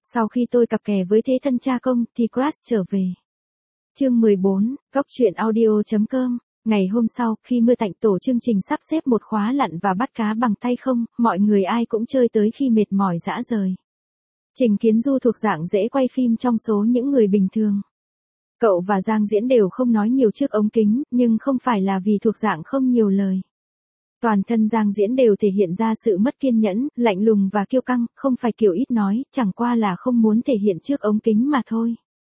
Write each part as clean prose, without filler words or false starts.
Sau khi tôi cặp kè với thế thân cha công thì Crash trở về. Chương 14, Góc truyện audio.com. Ngày hôm sau, khi mưa tạnh tổ chương trình sắp xếp một khóa lặn và bắt cá bằng tay không, mọi người ai cũng chơi tới khi mệt mỏi rã rời. Trình Kiến Du thuộc dạng dễ quay phim trong số những người bình thường. Cậu và Giang Diễn đều không nói nhiều trước ống kính, nhưng không phải là vì thuộc dạng không nhiều lời. Toàn thân Giang Diễn đều thể hiện ra sự mất kiên nhẫn, lạnh lùng và kiêu căng, không phải kiểu ít nói, chẳng qua là không muốn thể hiện trước ống kính mà thôi.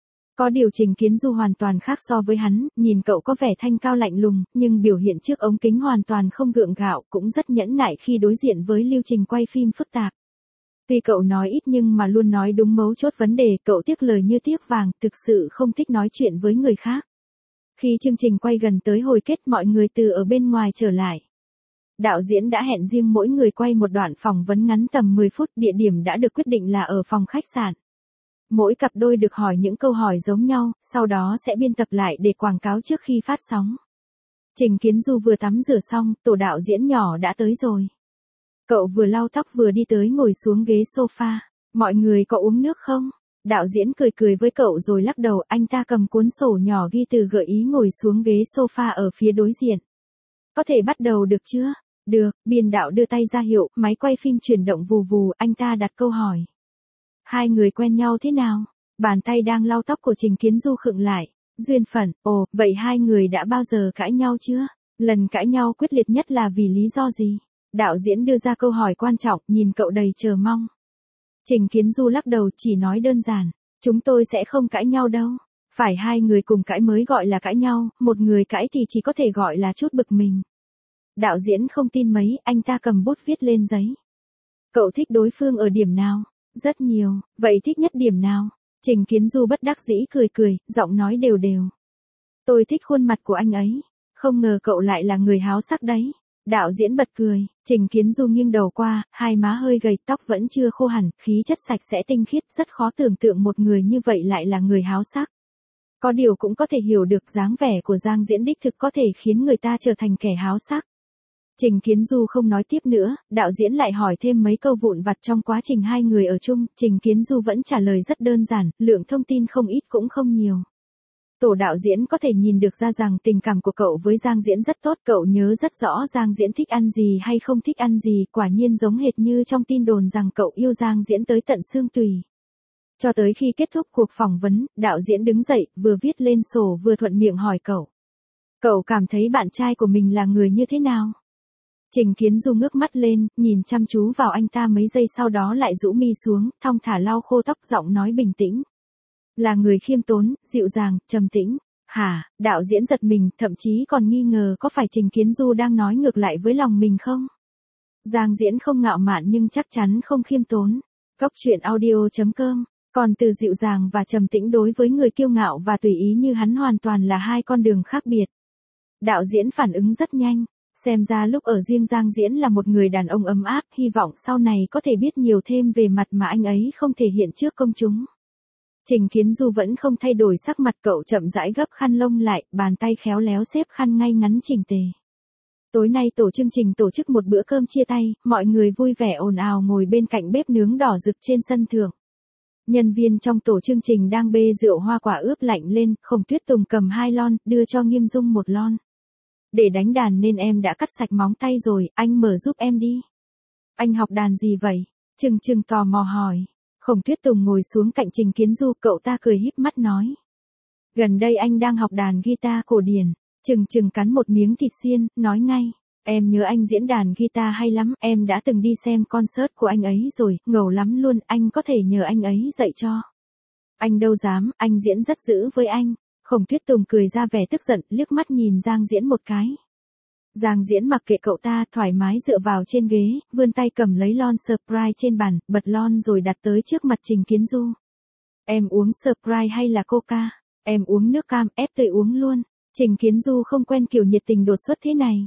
Có điều Trình Kiến Du hoàn toàn khác so với hắn, nhìn cậu có vẻ thanh cao lạnh lùng, nhưng biểu hiện trước ống kính hoàn toàn không gượng gạo, cũng rất nhẫn nại khi đối diện với lưu trình quay phim phức tạp. Tuy cậu nói ít nhưng mà luôn nói đúng mấu chốt vấn đề, cậu tiếc lời như tiếc vàng, thực sự không thích nói chuyện với người khác. Khi chương trình quay gần tới hồi kết, mọi người từ ở bên ngoài trở lại. Đạo diễn đã hẹn riêng mỗi người quay một đoạn phỏng vấn ngắn tầm 10 phút, địa điểm đã được quyết định là ở phòng khách sạn. Mỗi cặp đôi được hỏi những câu hỏi giống nhau, sau đó sẽ biên tập lại để quảng cáo trước khi phát sóng. Trình Kiến Du vừa tắm rửa xong, tổ đạo diễn nhỏ đã tới rồi. Cậu vừa lau tóc vừa đi tới ngồi xuống ghế sofa. Mọi người có uống nước không? Đạo diễn cười cười với cậu rồi lắc đầu, anh ta cầm cuốn sổ nhỏ ghi từ gợi ý ngồi xuống ghế sofa ở phía đối diện. Có thể bắt đầu được chưa? Được, biên đạo đưa tay ra hiệu, máy quay phim chuyển động vù vù, anh ta đặt câu hỏi. Hai người quen nhau thế nào? Bàn tay đang lau tóc của Trình Kiến Du khựng lại. Duyên phận, ồ, vậy hai người đã bao giờ cãi nhau chưa? Lần cãi nhau quyết liệt nhất là vì lý do gì? Đạo diễn đưa ra câu hỏi quan trọng, nhìn cậu đầy chờ mong. Trình Kiến Du lắc đầu, chỉ nói đơn giản. Chúng tôi sẽ không cãi nhau đâu. Phải hai người cùng cãi mới gọi là cãi nhau, một người cãi thì chỉ có thể gọi là chút bực mình. Đạo diễn không tin mấy, anh ta cầm bút viết lên giấy. Cậu thích đối phương ở điểm nào? Rất nhiều, vậy thích nhất điểm nào? Trình Kiến Du bất đắc dĩ cười cười, giọng nói đều đều. Tôi thích khuôn mặt của anh ấy. Không ngờ cậu lại là người háo sắc đấy. Đạo diễn bật cười, Trình Kiến Du nghiêng đầu qua, hai má hơi gầy, tóc vẫn chưa khô hẳn, khí chất sạch sẽ tinh khiết, rất khó tưởng tượng một người như vậy lại là người háo sắc. Có điều cũng có thể hiểu được dáng vẻ của Giang Diễn đích thực có thể khiến người ta trở thành kẻ háo sắc. Trình Kiến Du không nói tiếp nữa, đạo diễn lại hỏi thêm mấy câu vụn vặt trong quá trình hai người ở chung, Trình Kiến Du vẫn trả lời rất đơn giản, lượng thông tin không ít cũng không nhiều. Tổ đạo diễn có thể nhìn được ra rằng tình cảm của cậu với Giang Diễn rất tốt, cậu nhớ rất rõ Giang Diễn thích ăn gì hay không thích ăn gì, quả nhiên giống hệt như trong tin đồn rằng cậu yêu Giang Diễn tới tận xương tùy. Cho tới khi kết thúc cuộc phỏng vấn, đạo diễn đứng dậy, vừa viết lên sổ vừa thuận miệng hỏi cậu. Cậu cảm thấy bạn trai của mình là người như thế nào? Trình Kiến Du ngước mắt lên, nhìn chăm chú vào anh ta mấy giây sau đó lại rũ mi xuống, thong thả lau khô tóc, giọng nói bình tĩnh. Là người khiêm tốn, dịu dàng, trầm tĩnh. Hả? Đạo diễn giật mình, thậm chí còn nghi ngờ có phải Trình Kiến Du đang nói ngược lại với lòng mình không? Giang Diễn không ngạo mạn nhưng chắc chắn không khiêm tốn. Góc truyện audio.com. Còn từ dịu dàng và trầm tĩnh đối với người kiêu ngạo và tùy ý như hắn hoàn toàn là hai con đường khác biệt. Đạo diễn phản ứng rất nhanh. Xem ra lúc ở riêng Giang Diễn là một người đàn ông ấm áp, hy vọng sau này có thể biết nhiều thêm về mặt mà anh ấy không thể hiện trước công chúng. Trình Kiến Du vẫn không thay đổi sắc mặt, cậu chậm rãi gấp khăn lông lại, bàn tay khéo léo xếp khăn ngay ngắn chỉnh tề. Tối nay tổ chương trình tổ chức một bữa cơm chia tay, mọi người vui vẻ ồn ào ngồi bên cạnh bếp nướng đỏ rực trên sân thượng. Nhân viên trong tổ chương trình đang bê rượu hoa quả ướp lạnh lên, Khổng Tuyết Tùng cầm 2 lon, đưa cho Nghiêm Dung 1 lon. Để đánh đàn nên em đã cắt sạch móng tay rồi, anh mở giúp em đi. Anh học đàn gì vậy? Trừng Trừng tò mò hỏi. Khổng Tuyết Tùng ngồi xuống cạnh Trình Kiến Du, cậu ta cười híp mắt nói. Gần đây anh đang học đàn guitar cổ điển. Trừng Trừng cắn một miếng thịt xiên, nói ngay. Em nhớ anh diễn đàn guitar hay lắm, em đã từng đi xem concert của anh ấy rồi, ngầu lắm luôn, anh có thể nhờ anh ấy dạy cho. Anh đâu dám, anh diễn rất dữ với anh. Khổng Tuyết Tùng cười ra vẻ tức giận, liếc mắt nhìn Giang Diễn một cái. Giang Diễn mặc kệ cậu ta, thoải mái dựa vào trên ghế, vươn tay cầm lấy lon Sprite trên bàn, bật lon rồi đặt tới trước mặt Trình Kiến Du. Em uống Sprite hay là Coca? Em uống nước cam, ép tươi uống luôn. Trình Kiến Du không quen kiểu nhiệt tình đột xuất thế này.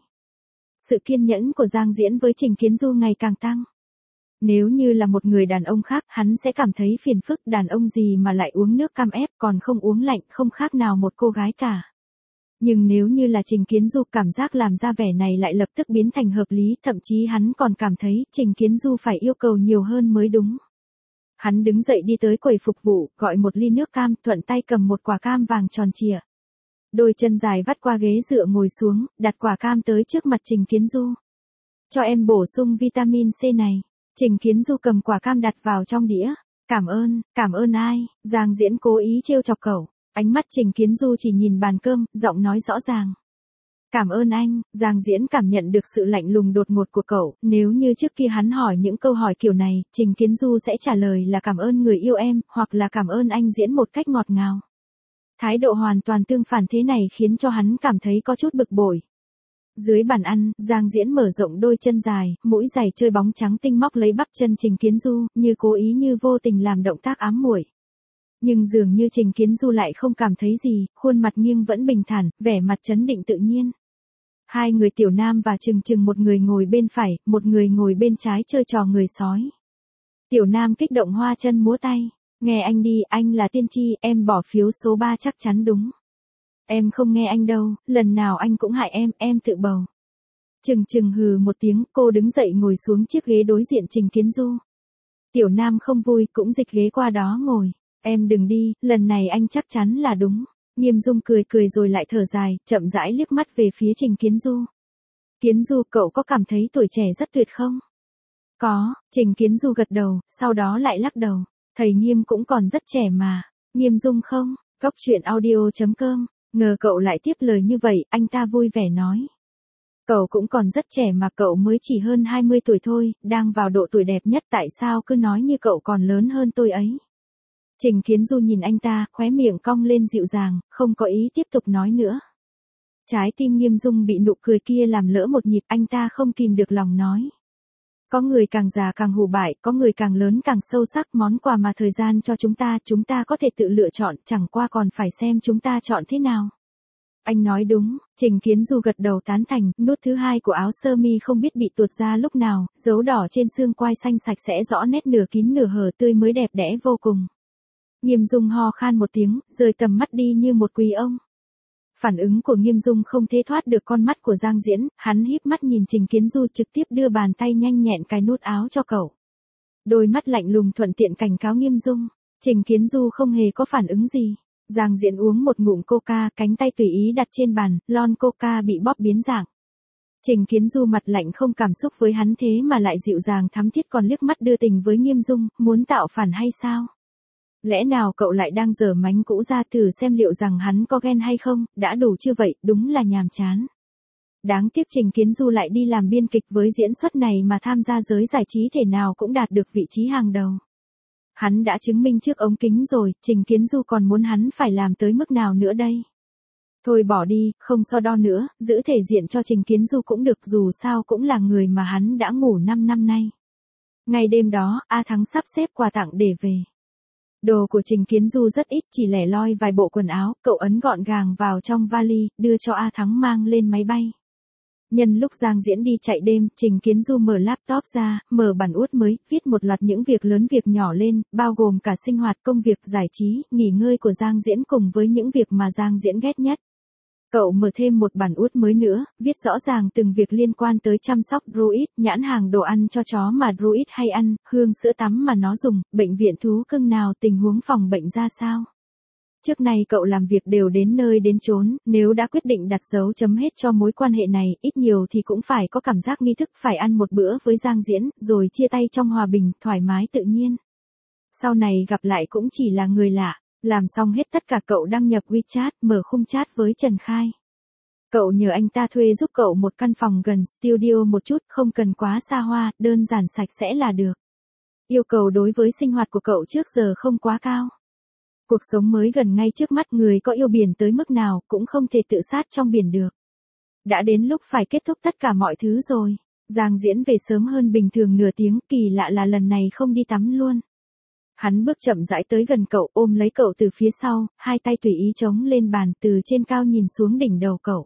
Sự kiên nhẫn của Giang Diễn với Trình Kiến Du ngày càng tăng. Nếu như là một người đàn ông khác, hắn sẽ cảm thấy phiền phức, đàn ông gì mà lại uống nước cam ép còn không uống lạnh, không khác nào một cô gái cả. Nhưng nếu như là Trình Kiến Du, cảm giác làm ra vẻ này lại lập tức biến thành hợp lý, thậm chí hắn còn cảm thấy Trình Kiến Du phải yêu cầu nhiều hơn mới đúng. Hắn đứng dậy đi tới quầy phục vụ, gọi một ly nước cam, thuận tay cầm một quả cam vàng tròn trịa. Đôi chân dài vắt qua ghế dựa ngồi xuống, đặt quả cam tới trước mặt Trình Kiến Du. Cho em bổ sung vitamin C này. Trình Kiến Du cầm quả cam đặt vào trong đĩa. Cảm ơn ai? Giang Diễn cố ý trêu chọc cậu. Ánh mắt Trình Kiến Du chỉ nhìn bàn cơm, giọng nói rõ ràng. Cảm ơn anh. Giang Diễn cảm nhận được sự lạnh lùng đột ngột của cậu. Nếu như trước kia hắn hỏi những câu hỏi kiểu này, Trình Kiến Du sẽ trả lời là cảm ơn người yêu em, hoặc là cảm ơn anh Diễn một cách ngọt ngào. Thái độ hoàn toàn tương phản thế này khiến cho hắn cảm thấy có chút bực bội. Dưới bàn ăn, Giang Diễn mở rộng đôi chân dài, mũi giày chơi bóng trắng tinh móc lấy bắp chân Trình Kiến Du, như cố ý như vô tình làm động tác ám muội. Nhưng dường như Trình Kiến Du lại không cảm thấy gì, khuôn mặt nghiêng vẫn bình thản, vẻ mặt trấn định tự nhiên. Hai người Tiểu Nam và Trừng một người ngồi bên phải, một người ngồi bên trái chơi trò người sói. Tiểu Nam kích động hoa chân múa tay. Nghe anh đi, anh là tiên tri, em bỏ phiếu số 3 chắc chắn đúng. Em không nghe anh đâu, lần nào anh cũng hại em tự bầu. Trừng hừ một tiếng, cô đứng dậy ngồi xuống chiếc ghế đối diện Trình Kiến Du. Tiểu Nam không vui, cũng dịch ghế qua đó ngồi. Em đừng đi, lần này anh chắc chắn là đúng. Nghiêm Dung cười rồi lại thở dài, chậm rãi liếc mắt về phía Trình Kiến Du. Kiến Du, cậu có cảm thấy tuổi trẻ rất tuyệt không? Có, Trình Kiến Du gật đầu, sau đó lại lắc đầu. Thầy Nghiêm cũng còn rất trẻ mà. Nghiêm Dung không? Góc truyện audio.com. Ngờ cậu lại tiếp lời như vậy, anh ta vui vẻ nói. Cậu cũng còn rất trẻ mà, cậu mới chỉ hơn 20 tuổi thôi, đang vào độ tuổi đẹp nhất, tại sao cứ nói như cậu còn lớn hơn tôi ấy. Trình Kiến Du nhìn anh ta, khóe miệng cong lên dịu dàng, không có ý tiếp tục nói nữa. Trái tim Nghiêm Dung bị nụ cười kia làm lỡ một nhịp, anh ta không kìm được lòng nói. Có người càng già càng hủ bại, có người càng lớn càng sâu sắc, món quà mà thời gian cho chúng ta có thể tự lựa chọn, chẳng qua còn phải xem chúng ta chọn thế nào. Anh nói đúng, Trình Kiến Du gật đầu tán thành, nút thứ hai của áo sơ mi không biết bị tuột ra lúc nào, dấu đỏ trên xương quai xanh sạch sẽ rõ nét nửa kín nửa hở tươi mới đẹp đẽ vô cùng. Nghiêm Dung ho khan một tiếng, rời tầm mắt đi như một quý ông. Phản ứng của Nghiêm Dung không thể thoát được con mắt của Giang Diễn, hắn híp mắt nhìn Trình Kiến Du trực tiếp đưa bàn tay nhanh nhẹn cài nút áo cho cậu. Đôi mắt lạnh lùng thuận tiện cảnh cáo Nghiêm Dung, Trình Kiến Du không hề có phản ứng gì. Giang Diễn uống một ngụm coca, cánh tay tùy ý đặt trên bàn, lon coca bị bóp biến dạng. Trình Kiến Du mặt lạnh không cảm xúc với hắn thế mà lại dịu dàng thắm thiết còn liếc mắt đưa tình với Nghiêm Dung, muốn tạo phản hay sao? Lẽ nào cậu lại đang giở mánh cũ ra thử xem liệu rằng hắn có ghen hay không, đã đủ chưa vậy, đúng là nhàm chán. Đáng tiếc Trình Kiến Du lại đi làm biên kịch với diễn xuất này mà tham gia giới giải trí thể nào cũng đạt được vị trí hàng đầu. Hắn đã chứng minh trước ống kính rồi, Trình Kiến Du còn muốn hắn phải làm tới mức nào nữa đây? Thôi bỏ đi, không so đo nữa, giữ thể diện cho Trình Kiến Du cũng được, dù sao cũng là người mà hắn đã ngủ 5 năm nay. Ngày đêm đó, A Thắng sắp xếp quà tặng để về. Đồ của Trình Kiến Du rất ít, chỉ lẻ loi vài bộ quần áo, cậu ấn gọn gàng vào trong vali, đưa cho A Thắng mang lên máy bay. Nhân lúc Giang Diễn đi chạy đêm, Trình Kiến Du mở laptop ra, mở bản út mới, viết một loạt những việc lớn việc nhỏ lên, bao gồm cả sinh hoạt, công việc, giải trí, nghỉ ngơi của Giang Diễn cùng với những việc mà Giang Diễn ghét nhất. Cậu mở thêm một bản út mới nữa, viết rõ ràng từng việc liên quan tới chăm sóc Druid, nhãn hàng đồ ăn cho chó mà Druid hay ăn, hương sữa tắm mà nó dùng, bệnh viện thú cưng nào, tình huống phòng bệnh ra sao. Trước nay cậu làm việc đều đến nơi đến chốn, nếu đã quyết định đặt dấu chấm hết cho mối quan hệ này, ít nhiều thì cũng phải có cảm giác nghi thức phải ăn một bữa với Giang Diễn, rồi chia tay trong hòa bình, thoải mái tự nhiên. Sau này gặp lại cũng chỉ là người lạ. Làm xong hết tất cả cậu đăng nhập WeChat, mở khung chat với Trần Khai. Cậu nhờ anh ta thuê giúp cậu một căn phòng gần studio một chút, không cần quá xa hoa, đơn giản sạch sẽ là được. Yêu cầu đối với sinh hoạt của cậu trước giờ không quá cao. Cuộc sống mới gần ngay trước mắt, người có yêu biển tới mức nào cũng không thể tự sát trong biển được. Đã đến lúc phải kết thúc tất cả mọi thứ rồi. Giang Diễn về sớm hơn bình thường nửa tiếng, kỳ lạ là lần này không đi tắm luôn. Hắn bước chậm rãi tới gần cậu, ôm lấy cậu từ phía sau, hai tay tùy ý chống lên bàn, từ trên cao nhìn xuống đỉnh đầu cậu.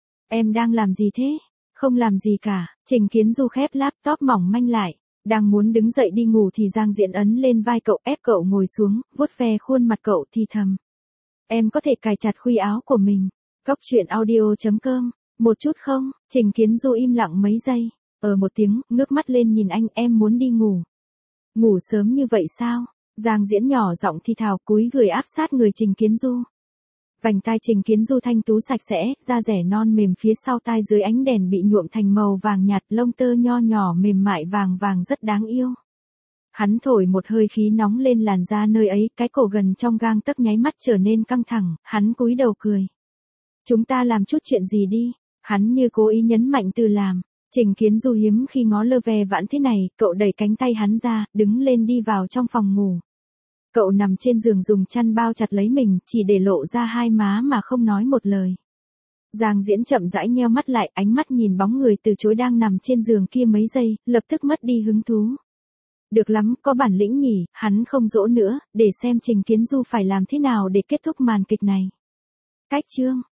Em đang làm gì thế? Không làm gì cả. Trình Kiến Du khép laptop mỏng manh lại. Đang muốn đứng dậy đi ngủ thì Giang Diễn ấn lên vai cậu, ép cậu ngồi xuống, vuốt ve khuôn mặt cậu thì thầm. Em có thể cài chặt khuy áo của mình. Góc truyện audio.com. Một chút không? Trình Kiến Du im lặng mấy giây. Một tiếng, ngước mắt lên nhìn anh, em muốn đi ngủ. Ngủ sớm như vậy sao? Giang Diễn nhỏ giọng thì thào cúi người áp sát người Trình Kiến Du. Vành tai Trình Kiến Du thanh tú sạch sẽ, da rẻ non mềm phía sau tai dưới ánh đèn bị nhuộm thành màu vàng nhạt, lông tơ nho nhỏ mềm mại vàng vàng rất đáng yêu. Hắn thổi một hơi khí nóng lên làn da nơi ấy, cái cổ gần trong gang tấc nháy mắt trở nên căng thẳng, hắn cúi đầu cười. Chúng ta làm chút chuyện gì đi, hắn như cố ý nhấn mạnh từ làm. Trình Kiến Du hiếm khi ngó lơ ve vãn thế này, cậu đẩy cánh tay hắn ra, đứng lên đi vào trong phòng ngủ. Cậu nằm trên giường dùng chăn bao chặt lấy mình, chỉ để lộ ra hai má mà không nói một lời. Giang Diễn chậm rãi nheo mắt lại, ánh mắt nhìn bóng người từ chối đang nằm trên giường kia mấy giây, lập tức mất đi hứng thú. Được lắm, có bản lĩnh nhỉ, hắn không dỗ nữa, để xem Trình Kiến Du phải làm thế nào để kết thúc màn kịch này. Cách chương